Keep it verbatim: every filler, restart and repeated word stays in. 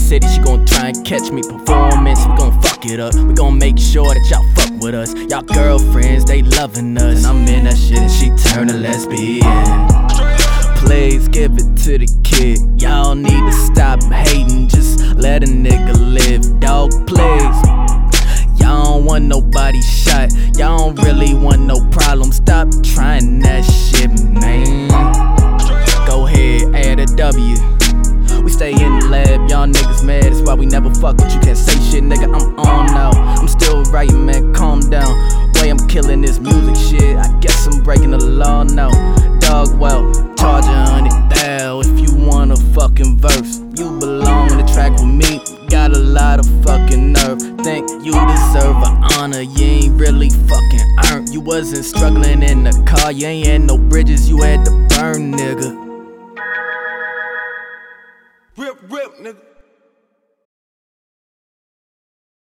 city, she gon' try and catch me. Performance, we gon' fuck it up. We gon' make sure that y'all fuck with us. Y'all girlfriends, they loving us, and I'm in that shit and she turn a lesbian. Please give it to the kid. Y'all need to stop hating, just let a nigga live, dog, please. Y'all don't want nobody shot, y'all don't really want no problem. Stop trying that shit, man. Go ahead, add a W. We stay in the lab, y'all niggas mad, that's why we never fuck, but you can't say shit, nigga, I'm on now. I'm still writing, man, calm down. Way I'm killing this music shit, I guess I'm breaking the law now. Dog, well, charge a hundred thou if you want a fucking verse. You belong on the track with me, got a lot of fucking nerve. Think you deserve an honor, you ain't really fucking earned. You wasn't struggling in the car, you ain't had no bridges, you had to burn, nigga. Rip, rip, nigga.